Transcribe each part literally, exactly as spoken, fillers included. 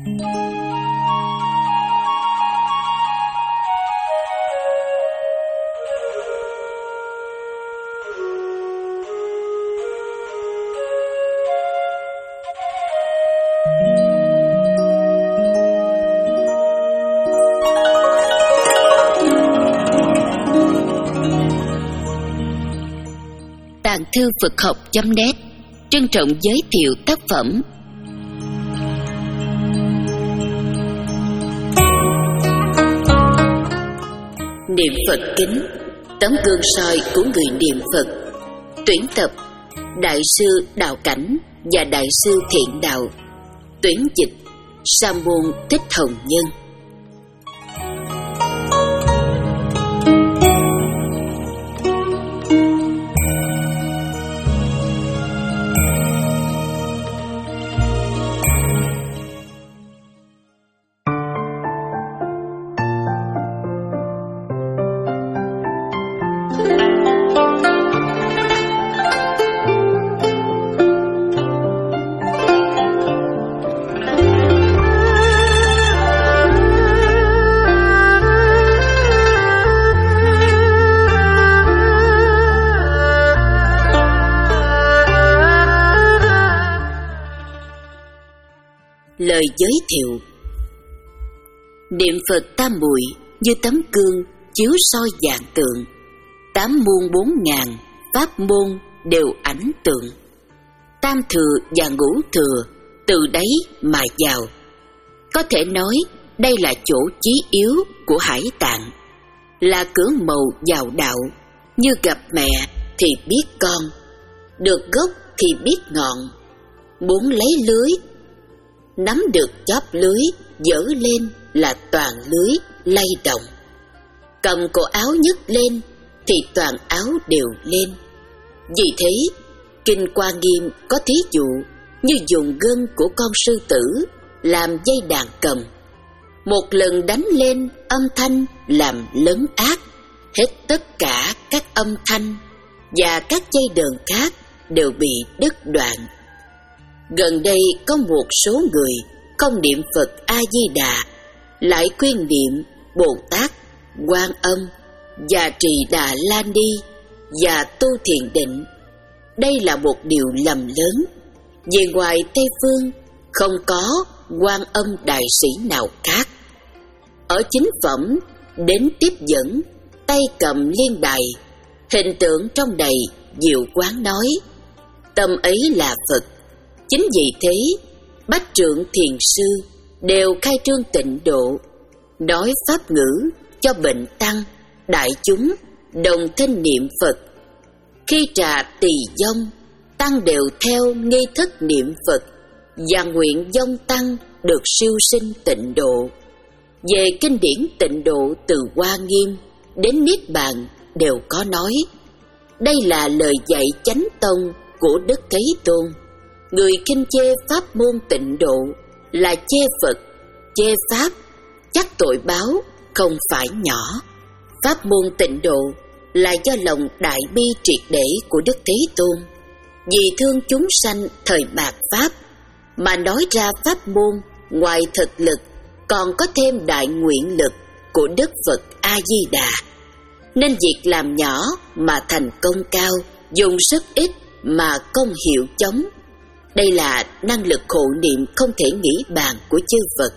Tàng thư Phật học chấm net trân trọng giới thiệu tác phẩm Niệm Phật Kính, tấm gương soi của người niệm Phật. Tuyển tập Đại sư Đạo Cảnh và Đại sư Thiện Đạo. Tuyển dịch Sa môn Thích Hồng Nhân. Lời giới thiệu. Niệm Phật tam muội như tấm gương chiếu soi vạn tượng. Tám môn bốn ngàn pháp môn đều ảnh tượng. Tam thừa và ngũ thừa từ đấy mà vào. Có thể nói đây là chỗ chí yếu của Hải Tạng, là cửa mầu vào đạo. Như gặp mẹ thì biết con, được gốc thì biết ngọn. Muốn lấy lưới, nắm được chóp lưới, dở lên là toàn lưới lay động. Cầm cổ áo nhấc lên thì toàn áo đều lên. Vì thế, Kinh Hoa Nghiêm có thí dụ như dùng gân của con sư tử làm dây đàn cầm. Một lần đánh lên, âm thanh làm lớn ác, hết tất cả các âm thanh và các dây đờn khác đều bị đứt đoạn. Gần đây có một số người không niệm Phật A-di-đà, lại khuyên niệm Bồ Tát, Quan Âm và Trì Đà La Ni và tu thiền định. Đây là một điều lầm lớn. Về ngoài Tây Phương không có Quan Âm đại sĩ nào khác. Ở chính phẩm đến tiếp dẫn, tay cầm liên đài, hình tượng trong đầy diệu quán nói tâm ấy là Phật. Chính vì thế, bách trượng thiền sư đều khai trương tịnh độ, nói pháp ngữ cho bệnh tăng, đại chúng đồng thanh niệm Phật. Khi trà tỳ vong, tăng đều theo nghi thức niệm Phật và nguyện vong tăng được siêu sinh tịnh độ. Về kinh điển tịnh độ từ Hoa Nghiêm đến Niết Bàn đều có nói. Đây là lời dạy chánh tông của Đức Thế Tôn. Người khinh chê pháp môn tịnh độ là chê Phật, chê Pháp, chắc tội báo không phải nhỏ. Pháp môn tịnh độ là do lòng đại bi triệt để của Đức Thế Tôn, vì thương chúng sanh thời mạt Pháp mà nói ra pháp môn. Ngoài thực lực còn có thêm đại nguyện lực của Đức Phật A-di-đà, nên việc làm nhỏ mà thành công cao, dùng sức ít mà công hiệu chóng. Đây là năng lực hộ niệm không thể nghĩ bàn của chư Phật,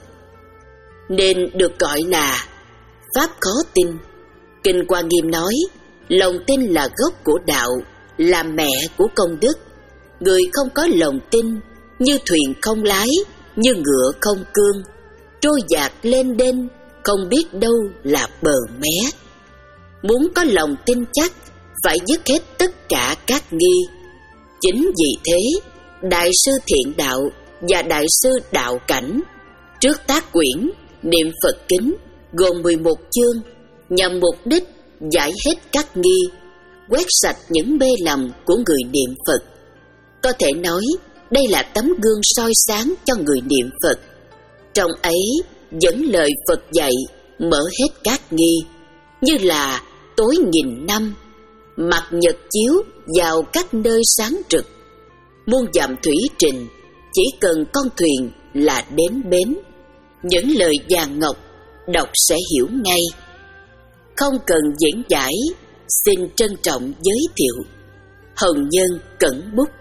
nên được gọi là pháp khó tin. Kinh Hoa Nghiêm nói, lòng tin là gốc của đạo, là mẹ của công đức. Người không có lòng tin như thuyền không lái, như ngựa không cương, trôi dạt lên đên, không biết đâu là bờ mé. Muốn có lòng tin chắc, phải dứt hết tất cả các nghi. Chính vì thế, Đại sư Thiện Đạo và Đại sư Đạo Cảnh trước tác quyển Niệm Phật Kính gồm mười một chương, nhằm mục đích giải hết các nghi, quét sạch những mê lầm của người niệm Phật. Có thể nói đây là tấm gương soi sáng cho người niệm Phật. Trong ấy dẫn lời Phật dạy mở hết các nghi, như là tối nghìn năm, mặt nhật chiếu vào các nơi sáng trực. Muôn dặm thủy trình, chỉ cần con thuyền là đến bến. Những lời vàng ngọc đọc sẽ hiểu ngay, không cần diễn giải. Xin trân trọng giới thiệu Hồng Nhân Cẩn Bút.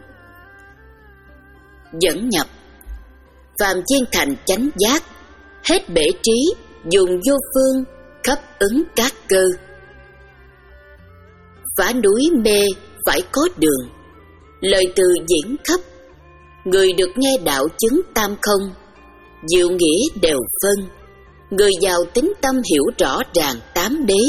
Dẫn nhập: phàm thiên thành chánh giác, hết bể trí, dùng vô phương, khắp ứng các cơ. Phá núi mê phải có đường, lời từ diễn khắp. Người được nghe đạo chứng tam không, diệu nghĩa đều phân. Người giàu tính tâm hiểu rõ ràng tám đế.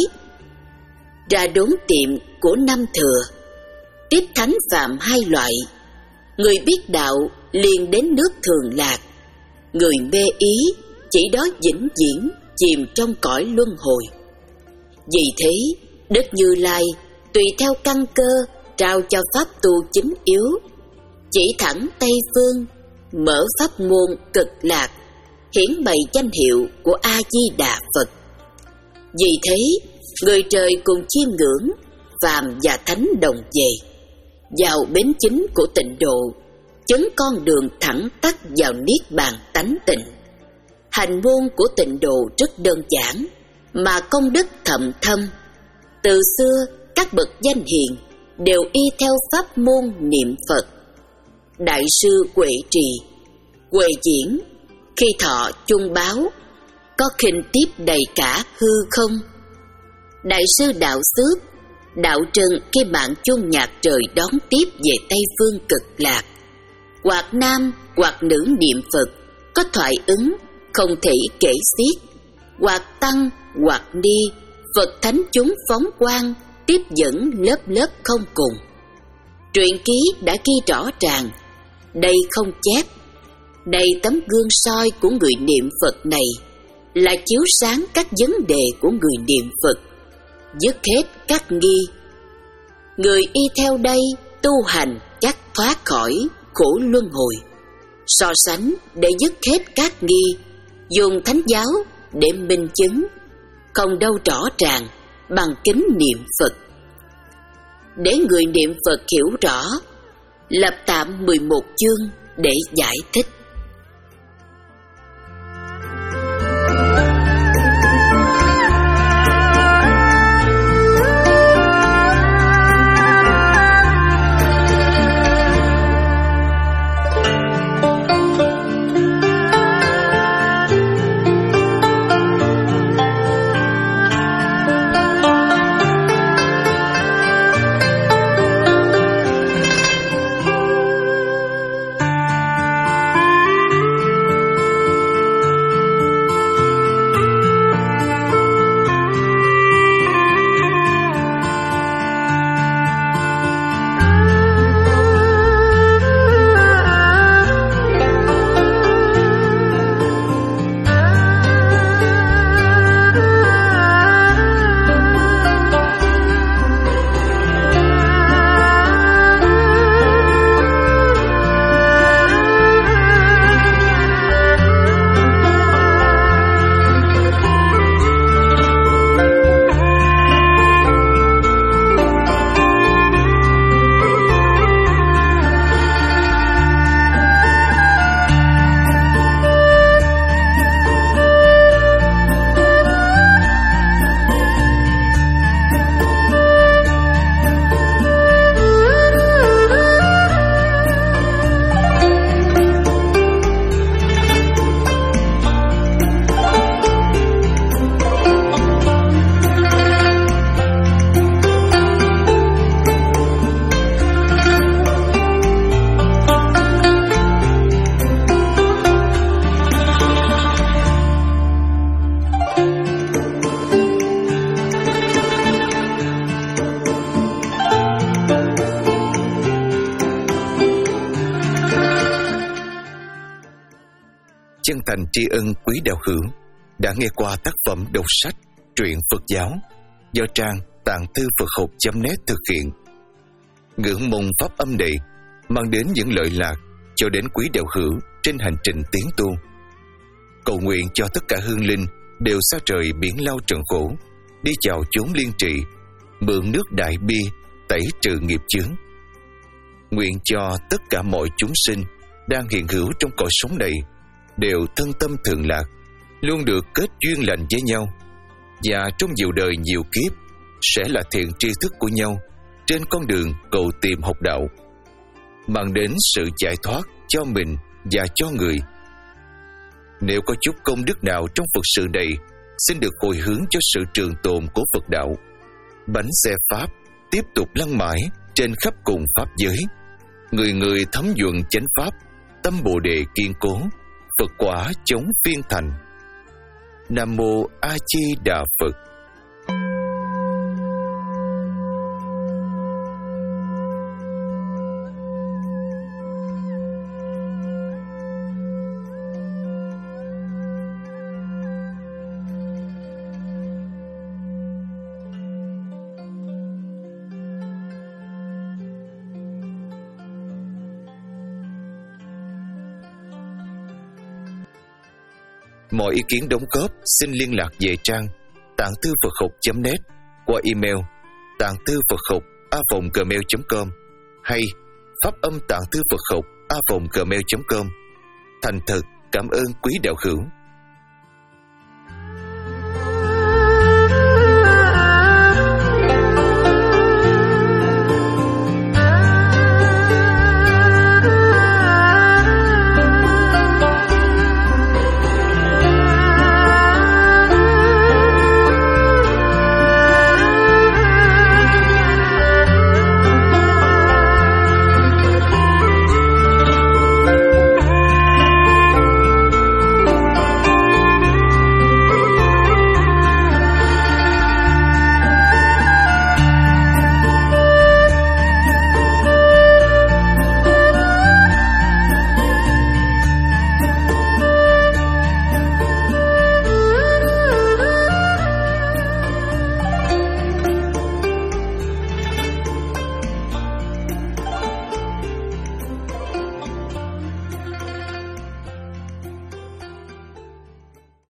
Ra đốn tiệm của năm thừa, tiếp thánh phạm hai loại. Người biết đạo liền đến nước thường lạc, người mê ý chỉ đó vĩnh viễn chìm trong cõi luân hồi. Vì thế Đức Như Lai tùy theo căn cơ trao cho pháp tu chính yếu, chỉ thẳng Tây Phương mở pháp môn cực lạc, hiển bày danh hiệu của A Di Đà Phật. Vì thế người trời cùng chiêm ngưỡng, phàm và thánh đồng về vào bến chính của tịnh độ, chứng con đường thẳng tắt vào niết bàn tánh tịnh. Hành môn của tịnh độ rất đơn giản mà công đức thậm thâm. Từ xưa các bậc danh hiền đều y theo pháp môn niệm Phật. Đại sư Huệ Trì, Huệ Diễn khi thọ chung báo, có khinh tiếp đầy cả hư không. Đại sư Đạo Xước, Đạo Trần khi mạng chuông nhạc trời đón tiếp về Tây Phương cực lạc. Hoặc nam hoặc nữ niệm Phật có thoại ứng không thể kể xiết. Hoặc tăng hoặc ni, Phật thánh chúng phóng quang tiếp dẫn lớp lớp không cùng. Truyện ký đã ghi rõ ràng, đây không chép. Đây tấm gương soi của người niệm Phật này là chiếu sáng các vấn đề của người niệm Phật, dứt hết các nghi. Người y theo đây tu hành chắc thoát khỏi khổ luân hồi. So sánh để dứt hết các nghi, dùng thánh giáo để minh chứng, không đâu rõ ràng bằng kính niệm Phật. Để người niệm Phật hiểu rõ, lập tạm mười một chương để giải thích. Chân thành tri ân quý đạo hữu đã nghe qua tác phẩm đọc sách truyện Phật giáo do trang tạng thư Phật học chấm net thực hiện. Ngưỡng mong pháp âm này mang đến những lợi lạc cho đến quý đạo hữu trên hành trình tiến tu. Cầu nguyện cho tất cả hương linh đều xa trời biển lao trần khổ, đi chào chốn liên trị, mượn nước đại bi tẩy trừ nghiệp chướng. Nguyện cho tất cả mọi chúng sinh đang hiện hữu trong cõi sống này đều thân tâm thường lạc, luôn được kết duyên lành với nhau, và trong nhiều đời nhiều kiếp sẽ là thiện tri thức của nhau trên con đường cầu tìm học đạo, mang đến sự giải thoát cho mình và cho người. Nếu có chút công đức nào trong Phật sự này, xin được hồi hướng cho sự trường tồn của Phật đạo. Bánh xe Pháp tiếp tục lăn mãi trên khắp cùng Pháp giới. Người người thấm nhuận chánh Pháp, tâm Bồ Đề kiên cố, Phật quả chống phiên thành. Nam Mô A Di Đà Phật. Mọi ý kiến đóng góp xin liên lạc về trang tạng thư Phật học chấm net qua email tạng thư Phật học a còng gmail chấm com hay pháp âm tạng thư Phật học a còng gmail chấm com. Thành thật cảm ơn quý đạo hữu.